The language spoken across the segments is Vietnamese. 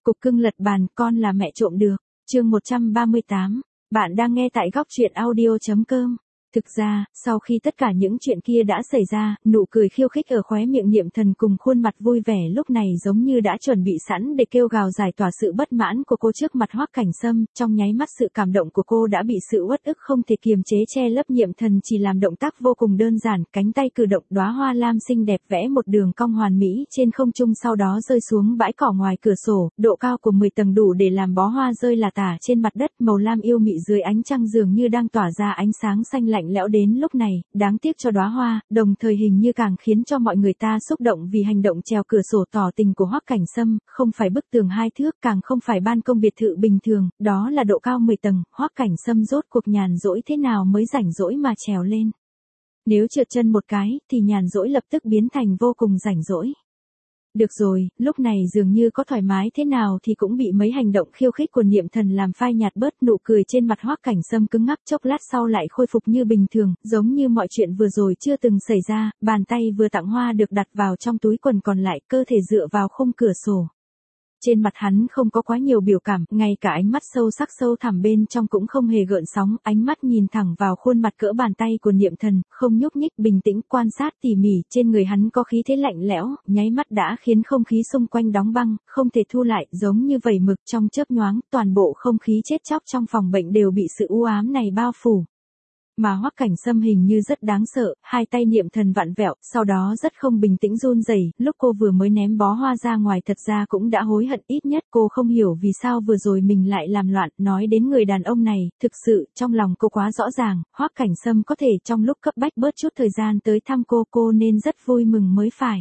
Cục cưng lật bàn, con là mẹ trộm được. Chương 138. Bạn đang nghe tại góc truyện audio.com. Thực ra, sau khi tất cả những chuyện kia đã xảy ra, nụ cười khiêu khích ở khóe miệng Niệm Thần cùng khuôn mặt vui vẻ lúc này giống như đã chuẩn bị sẵn để kêu gào giải tỏa sự bất mãn của cô trước mặt Hoắc Cảnh Sâm. Trong nháy mắt sự cảm động của cô đã bị sự uất ức không thể kiềm chế che lấp. Niệm Thần chỉ làm động tác vô cùng đơn giản, cánh tay cử động, đóa hoa lam xinh đẹp vẽ một đường cong hoàn mỹ trên không trung, sau đó rơi xuống bãi cỏ ngoài cửa sổ, độ cao của 10 tầng đủ để làm bó hoa rơi lả tả trên mặt đất, màu lam yêu mị dưới ánh trăng dường như đang tỏa ra ánh sáng xanh lạnh lẽo. Đến lúc này, đáng tiếc cho đóa hoa, đồng thời hình như càng khiến cho mọi người ta xúc động vì hành động trèo cửa sổ tỏ tình của Hoắc Cảnh Sâm, không phải bức tường 2 thước, càng không phải ban công biệt thự bình thường, đó là độ cao 10 tầng, Hoắc Cảnh Sâm rốt cuộc nhàn rỗi thế nào mới rảnh rỗi mà trèo lên. Nếu trượt chân một cái, thì nhàn rỗi lập tức biến thành vô cùng rảnh rỗi. Được rồi, lúc này dường như có thoải mái thế nào thì cũng bị mấy hành động khiêu khích của Niệm Thần làm phai nhạt bớt. Nụ cười trên mặt Hoắc Cảnh Sâm cứng ngắc, chốc lát sau lại khôi phục như bình thường, giống như mọi chuyện vừa rồi chưa từng xảy ra. Bàn tay vừa tặng hoa được đặt vào trong túi quần, còn lại cơ thể dựa vào khung cửa sổ. Trên mặt hắn không có quá nhiều biểu cảm, ngay cả ánh mắt sâu sắc sâu thẳm bên trong cũng không hề gợn sóng, ánh mắt nhìn thẳng vào khuôn mặt cỡ bàn tay của Niệm Thần, không nhúc nhích, bình tĩnh quan sát tỉ mỉ. Trên người hắn có khí thế lạnh lẽo, nháy mắt đã khiến không khí xung quanh đóng băng, không thể thu lại, giống như vẩy mực trong chớp nhoáng, toàn bộ không khí chết chóc trong phòng bệnh đều bị sự u ám này bao phủ. Mà Hoắc Cảnh Sâm hình như rất đáng sợ, hai tay Niệm Thần vặn vẹo, sau đó rất không bình tĩnh run rẩy. Lúc cô vừa mới ném bó hoa ra ngoài thật ra cũng đã hối hận, ít nhất cô không hiểu vì sao vừa rồi mình lại làm loạn. Nói đến người đàn ông này, thực sự, trong lòng cô quá rõ ràng, Hoắc Cảnh Sâm có thể trong lúc cấp bách bớt chút thời gian tới thăm cô nên rất vui mừng mới phải.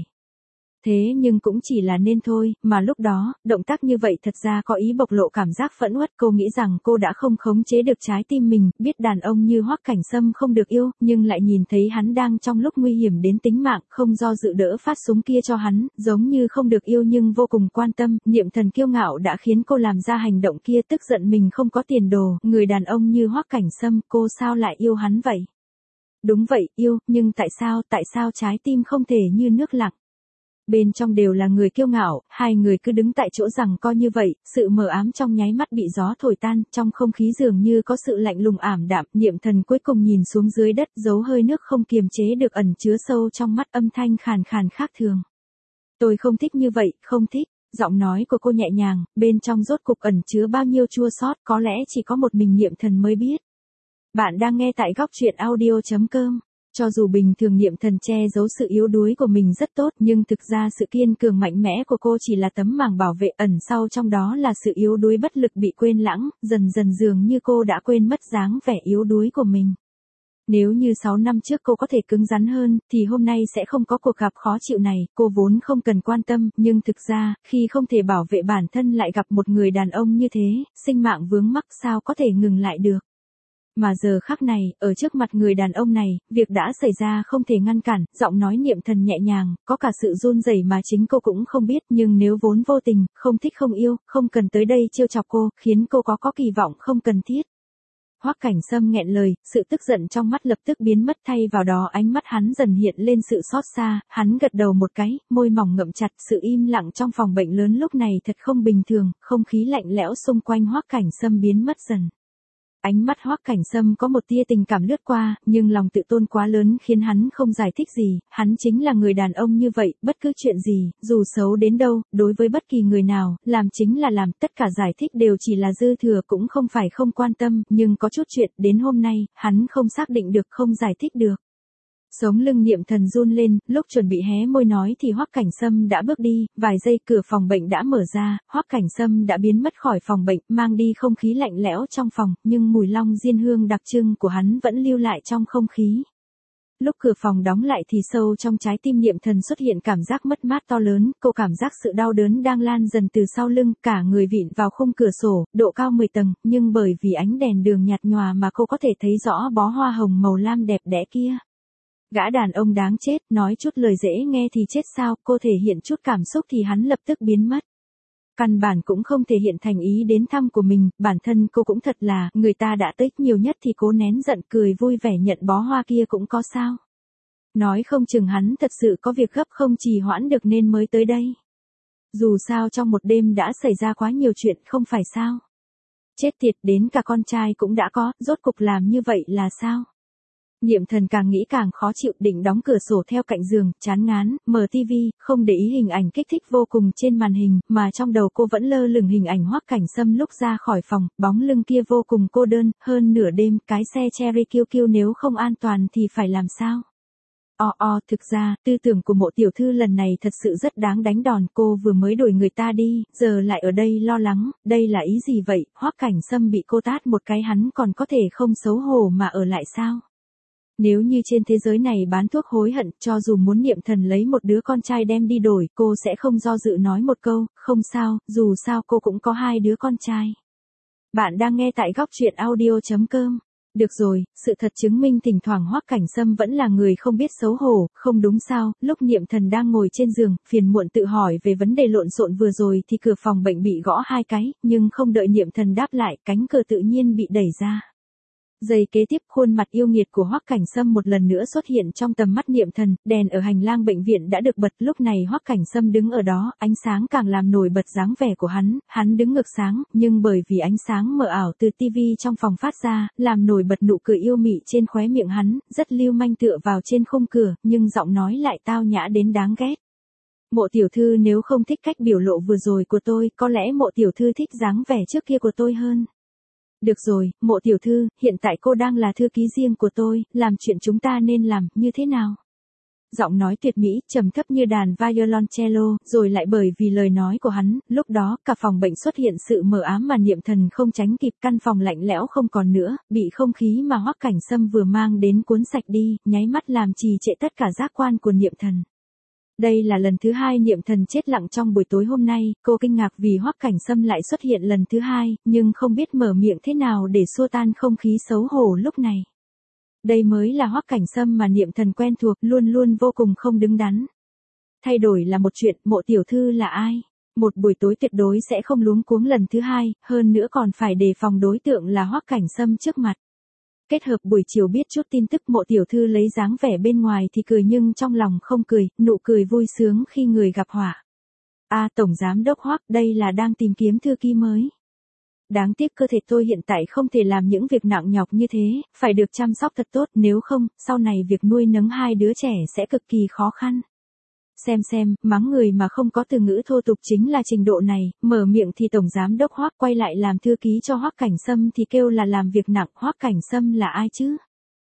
Thế nhưng cũng chỉ là nên thôi, mà lúc đó, động tác như vậy thật ra có ý bộc lộ cảm giác phẫn uất. Cô nghĩ rằng cô đã không khống chế được trái tim mình, biết đàn ông như Hoắc Cảnh Sâm không được yêu, nhưng lại nhìn thấy hắn đang trong lúc nguy hiểm đến tính mạng, không do dự đỡ phát súng kia cho hắn, giống như không được yêu nhưng vô cùng quan tâm. Niệm Thần kiêu ngạo đã khiến cô làm ra hành động kia, tức giận mình không có tiền đồ, người đàn ông như Hoắc Cảnh Sâm, cô sao lại yêu hắn vậy? Đúng vậy, yêu, nhưng tại sao trái tim không thể như nước lặng? Bên trong đều là người kiêu ngạo, hai người cứ đứng tại chỗ rằng coi như vậy, sự mờ ám trong nháy mắt bị gió thổi tan, trong không khí dường như có sự lạnh lùng ảm đạm. Niệm Thần cuối cùng nhìn xuống dưới đất, dấu hơi nước không kiềm chế được ẩn chứa sâu trong mắt, âm thanh khàn khàn khác thường. Tôi không thích như vậy, không thích. Giọng nói của cô nhẹ nhàng, bên trong rốt cục ẩn chứa bao nhiêu chua xót, có lẽ chỉ có một mình Niệm Thần mới biết. Bạn đang nghe tại góc truyện audio.com. Cho dù bình thường Niệm Thần che giấu sự yếu đuối của mình rất tốt, nhưng thực ra sự kiên cường mạnh mẽ của cô chỉ là tấm màng bảo vệ, ẩn sau trong đó là sự yếu đuối bất lực bị quên lãng, dần dần dường như cô đã quên mất dáng vẻ yếu đuối của mình. Nếu như 6 năm trước cô có thể cứng rắn hơn, thì hôm nay sẽ không có cuộc gặp khó chịu này. Cô vốn không cần quan tâm, nhưng thực ra, khi không thể bảo vệ bản thân lại gặp một người đàn ông như thế, sinh mạng vướng mắc sao có thể ngừng lại được. Mà giờ khắc này, ở trước mặt người đàn ông này, việc đã xảy ra không thể ngăn cản. Giọng nói Niệm Thần nhẹ nhàng, có cả sự run rẩy mà chính cô cũng không biết, nhưng nếu vốn vô tình, không thích không yêu, không cần tới đây trêu chọc cô, khiến cô có kỳ vọng không cần thiết. Hoắc Cảnh Sâm nghẹn lời, sự tức giận trong mắt lập tức biến mất, thay vào đó ánh mắt hắn dần hiện lên sự xót xa. Hắn gật đầu một cái, môi mỏng ngậm chặt. Sự im lặng trong phòng bệnh lớn lúc này thật không bình thường, không khí lạnh lẽo xung quanh Hoắc Cảnh Sâm biến mất dần. Ánh mắt Hoắc Cảnh Sâm có một tia tình cảm lướt qua, nhưng lòng tự tôn quá lớn khiến hắn không giải thích gì. Hắn chính là người đàn ông như vậy, bất cứ chuyện gì, dù xấu đến đâu, đối với bất kỳ người nào, làm chính là làm, tất cả giải thích đều chỉ là dư thừa, cũng không phải không quan tâm, nhưng có chút chuyện, đến hôm nay, hắn không xác định được, không giải thích được. Sống lưng Niệm Thần run lên, lúc chuẩn bị hé môi nói thì Hoắc Cảnh Sâm đã bước đi, vài giây cửa phòng bệnh đã mở ra, Hoắc Cảnh Sâm đã biến mất khỏi phòng bệnh, mang đi không khí lạnh lẽo trong phòng, nhưng mùi long diên hương đặc trưng của hắn vẫn lưu lại trong không khí. Lúc cửa phòng đóng lại thì sâu trong trái tim Niệm Thần xuất hiện cảm giác mất mát to lớn, cô cảm giác sự đau đớn đang lan dần từ sau lưng, cả người vịn vào khung cửa sổ, độ cao 10 tầng, nhưng bởi vì ánh đèn đường nhạt nhòa mà cô có thể thấy rõ bó hoa hồng màu lam đẹp đẽ kia. Gã đàn ông đáng chết, nói chút lời dễ nghe thì chết sao, cô thể hiện chút cảm xúc thì hắn lập tức biến mất. Căn bản cũng không thể hiện thành ý đến thăm của mình, bản thân cô cũng thật là, người ta đã tới nhiều nhất thì cố nén giận cười vui vẻ nhận bó hoa kia cũng có sao. Nói không chừng hắn thật sự có việc gấp không trì hoãn được nên mới tới đây. Dù sao trong một đêm đã xảy ra quá nhiều chuyện không phải sao. Chết tiệt, đến cả con trai cũng đã có, rốt cục làm như vậy là sao? Niệm Thần càng nghĩ càng khó chịu, định đóng cửa sổ theo cạnh giường, chán ngán, mở tivi, không để ý hình ảnh kích thích vô cùng trên màn hình, mà trong đầu cô vẫn lơ lửng hình ảnh Hoắc Cảnh Sâm lúc ra khỏi phòng, bóng lưng kia vô cùng cô đơn, hơn nửa đêm, cái xe Cherry QQ nếu không an toàn thì phải làm sao? Thực ra, tư tưởng của Mộ tiểu thư lần này thật sự rất đáng đánh đòn, cô vừa mới đuổi người ta đi, giờ lại ở đây lo lắng, đây là ý gì vậy? Hoắc Cảnh Sâm bị cô tát một cái hắn còn có thể không xấu hổ mà ở lại sao? Nếu như trên thế giới này bán thuốc hối hận, cho dù muốn Niệm Thần lấy một đứa con trai đem đi đổi, cô sẽ không do dự nói một câu, không sao, dù sao cô cũng có 2 đứa con trai. Bạn đang nghe tại góc truyện audio.com. Được rồi, sự thật chứng minh thỉnh thoảng Hoắc Cảnh Sâm vẫn là người không biết xấu hổ, không đúng sao? Lúc Niệm Thần đang ngồi trên giường, phiền muộn tự hỏi về vấn đề lộn xộn vừa rồi thì cửa phòng bệnh bị gõ 2 cái, nhưng không đợi Niệm Thần đáp lại, cánh cửa tự nhiên bị đẩy ra. Giây kế tiếp, khuôn mặt yêu nghiệt của Hoắc Cảnh Sâm một lần nữa xuất hiện trong tầm mắt Niệm Thần, đèn ở hành lang bệnh viện đã được bật, lúc này Hoắc Cảnh Sâm đứng ở đó, ánh sáng càng làm nổi bật dáng vẻ của hắn đứng ngược sáng, nhưng bởi vì ánh sáng mờ ảo từ tivi trong phòng phát ra, làm nổi bật nụ cười yêu mị trên khóe miệng hắn, rất lưu manh tựa vào trên khung cửa, nhưng giọng nói lại tao nhã đến đáng ghét. Mộ tiểu thư nếu không thích cách biểu lộ vừa rồi của tôi, có lẽ Mộ tiểu thư thích dáng vẻ trước kia của tôi hơn. Được rồi, Mộ tiểu thư, hiện tại cô đang là thư ký riêng của tôi, làm chuyện chúng ta nên làm, như thế nào? Giọng nói tuyệt mỹ, trầm thấp như đàn violoncello, rồi lại bởi vì lời nói của hắn, lúc đó, cả phòng bệnh xuất hiện sự mờ ám mà Niệm Thần không tránh kịp, căn phòng lạnh lẽo không còn nữa, bị không khí mà Hoắc Cảnh Sâm vừa mang đến cuốn sạch đi, nháy mắt làm trì trệ tất cả giác quan của Niệm Thần. Đây là lần thứ 2 Niệm Thần chết lặng trong buổi tối hôm nay, cô kinh ngạc vì Hoắc Cảnh Sâm lại xuất hiện lần thứ 2, nhưng không biết mở miệng thế nào để xua tan không khí xấu hổ lúc này. Đây mới là Hoắc Cảnh Sâm mà Niệm Thần quen thuộc, luôn luôn vô cùng không đứng đắn. Thay đổi là một chuyện, Mộ tiểu thư là ai? Một buổi tối tuyệt đối sẽ không luống cuống lần thứ 2, hơn nữa còn phải đề phòng đối tượng là Hoắc Cảnh Sâm trước mặt. Kết hợp buổi chiều biết chút tin tức, Mộ tiểu thư lấy dáng vẻ bên ngoài thì cười nhưng trong lòng không cười, nụ cười vui sướng khi người gặp họa. Tổng giám đốc Hoắc, đây là đang tìm kiếm thư ký mới. Đáng tiếc cơ thể tôi hiện tại không thể làm những việc nặng nhọc như thế, phải được chăm sóc thật tốt, nếu không, sau này việc nuôi nấng 2 đứa trẻ sẽ cực kỳ khó khăn. Xem, mắng người mà không có từ ngữ thô tục chính là trình độ này, mở miệng thì tổng giám đốc Hoắc quay lại làm thư ký cho Hoắc Cảnh Sâm thì kêu là làm việc nặng, Hoắc Cảnh Sâm là ai chứ?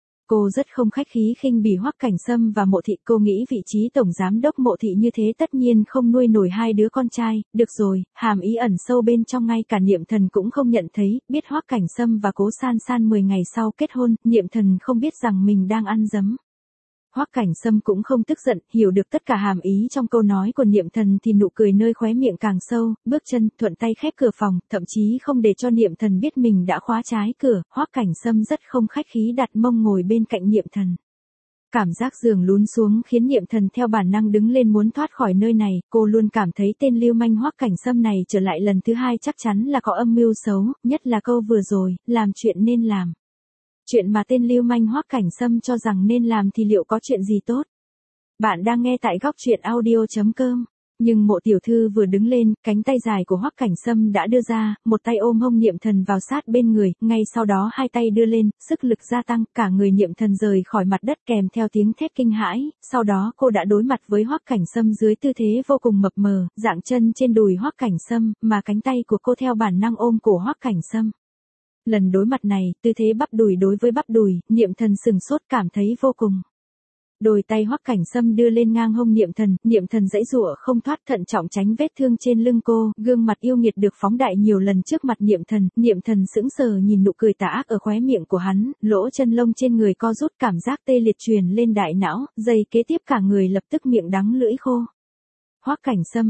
Cô rất không khách khí khinh bỉ Hoắc Cảnh Sâm và Mộ thị, cô nghĩ vị trí tổng giám đốc Mộ thị như thế tất nhiên không nuôi nổi 2 đứa con trai, được rồi, hàm ý ẩn sâu bên trong ngay cả Niệm Thần cũng không nhận thấy, biết Hoắc Cảnh Sâm và Cố San San 10 ngày sau kết hôn, Niệm Thần không biết rằng mình đang ăn dấm. Hoắc Cảnh Sâm cũng không tức giận, hiểu được tất cả hàm ý trong câu nói của Niệm Thần thì nụ cười nơi khóe miệng càng sâu, bước chân, thuận tay khép cửa phòng, thậm chí không để cho Niệm Thần biết mình đã khóa trái cửa, Hoắc Cảnh Sâm rất không khách khí đặt mông ngồi bên cạnh Niệm Thần. Cảm giác giường lún xuống khiến Niệm Thần theo bản năng đứng lên muốn thoát khỏi nơi này, cô luôn cảm thấy tên lưu manh Hoắc Cảnh Sâm này trở lại lần thứ 2 chắc chắn là có âm mưu xấu, nhất là câu vừa rồi, làm chuyện nên làm. Chuyện mà tên lưu manh Hoắc Cảnh Sâm cho rằng nên làm thì liệu có chuyện gì tốt? Bạn đang nghe tại góc truyện audio.com. Nhưng Mộ tiểu thư vừa đứng lên, cánh tay dài của Hoắc Cảnh Sâm đã đưa ra, một tay ôm hông Niệm Thần vào sát bên người, ngay sau đó 2 tay đưa lên, sức lực gia tăng, cả người Niệm Thần rời khỏi mặt đất kèm theo tiếng thét kinh hãi, sau đó cô đã đối mặt với Hoắc Cảnh Sâm dưới tư thế vô cùng mập mờ, dạng chân trên đùi Hoắc Cảnh Sâm, mà cánh tay của cô theo bản năng ôm cổ Hoắc Cảnh Sâm. Lần đối mặt này, tư thế bắp đùi đối với bắp đùi, Niệm Thần sừng sốt cảm thấy vô cùng. Đôi tay Hoắc Cảnh Sâm đưa lên ngang hông Niệm Thần giãy giụa không thoát, thận trọng tránh vết thương trên lưng cô, gương mặt yêu nghiệt được phóng đại nhiều lần trước mặt Niệm Thần sững sờ nhìn nụ cười tà ác ở khóe miệng của hắn, lỗ chân lông trên người co rút, cảm giác tê liệt truyền lên đại não, giây kế tiếp cả người lập tức miệng đắng lưỡi khô. Hoắc Cảnh Sâm,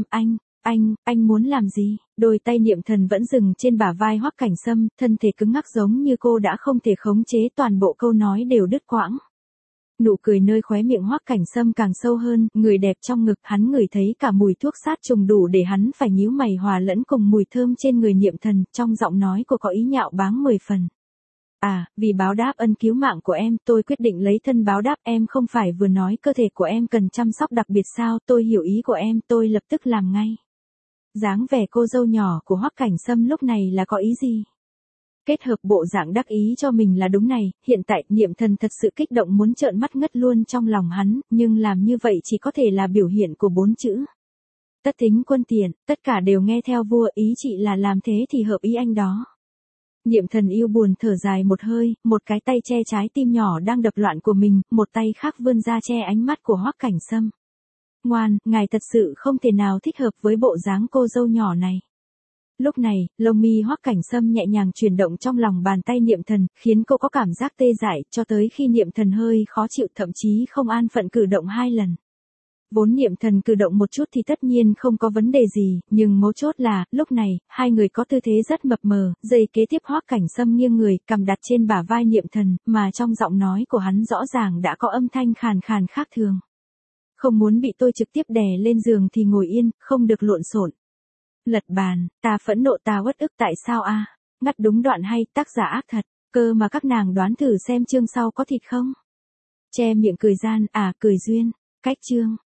anh muốn làm gì? Đôi tay Niệm Thần vẫn dừng trên bả vai Hoắc Cảnh Sâm, thân thể cứng ngắc giống như cô đã không thể khống chế, toàn bộ câu nói đều đứt quãng. Nụ cười nơi khóe miệng Hoắc Cảnh Sâm càng sâu hơn, người đẹp trong ngực, hắn ngửi thấy cả mùi thuốc sát trùng đủ để hắn phải nhíu mày hòa lẫn cùng mùi thơm trên người Niệm Thần, trong giọng nói cô có ý nhạo báng 10 phần. Vì báo đáp ân cứu mạng của em, tôi quyết định lấy thân báo đáp, em không phải vừa nói cơ thể của em cần chăm sóc đặc biệt sao, tôi hiểu ý của em, tôi lập tức làm ngay. Dáng vẻ cô dâu nhỏ của Hoắc Cảnh Sâm lúc này là có ý gì? Kết hợp bộ dạng đắc ý cho mình là đúng này, hiện tại Niệm Thần thật sự kích động muốn trợn mắt ngất luôn trong lòng hắn, nhưng làm như vậy chỉ có thể là biểu hiện của 4 chữ. Tất thính quân tiện, tất cả đều nghe theo vua, ý chị là làm thế thì hợp ý anh đó. Niệm Thần yêu buồn thở dài một hơi, một cái tay che trái tim nhỏ đang đập loạn của mình, một tay khác vươn ra che ánh mắt của Hoắc Cảnh Sâm. Ngoan, ngài thật sự không thể nào thích hợp với bộ dáng cô dâu nhỏ này. Lúc này, lông mi Hoắc Cảnh Sâm nhẹ nhàng chuyển động trong lòng bàn tay Niệm Thần, khiến cô có cảm giác tê dại, cho tới khi Niệm Thần hơi khó chịu, thậm chí không an phận cử động 2 lần. Vốn Niệm Thần cử động một chút thì tất nhiên không có vấn đề gì, nhưng mấu chốt là, lúc này, hai người có tư thế rất mập mờ, giây kế tiếp Hoắc Cảnh Sâm nghiêng người, cầm đặt trên bả vai Niệm Thần, mà trong giọng nói của hắn rõ ràng đã có âm thanh khàn khàn khác thường. Không muốn bị tôi trực tiếp đè lên giường thì ngồi yên, không được lộn xộn. Lật bàn, ta phẫn nộ, ta uất ức, tại sao a? Ngắt đúng đoạn hay, tác giả ác thật, cơ mà các nàng đoán thử xem chương sau có thịt không? Che miệng cười gian, cười duyên, cách chương.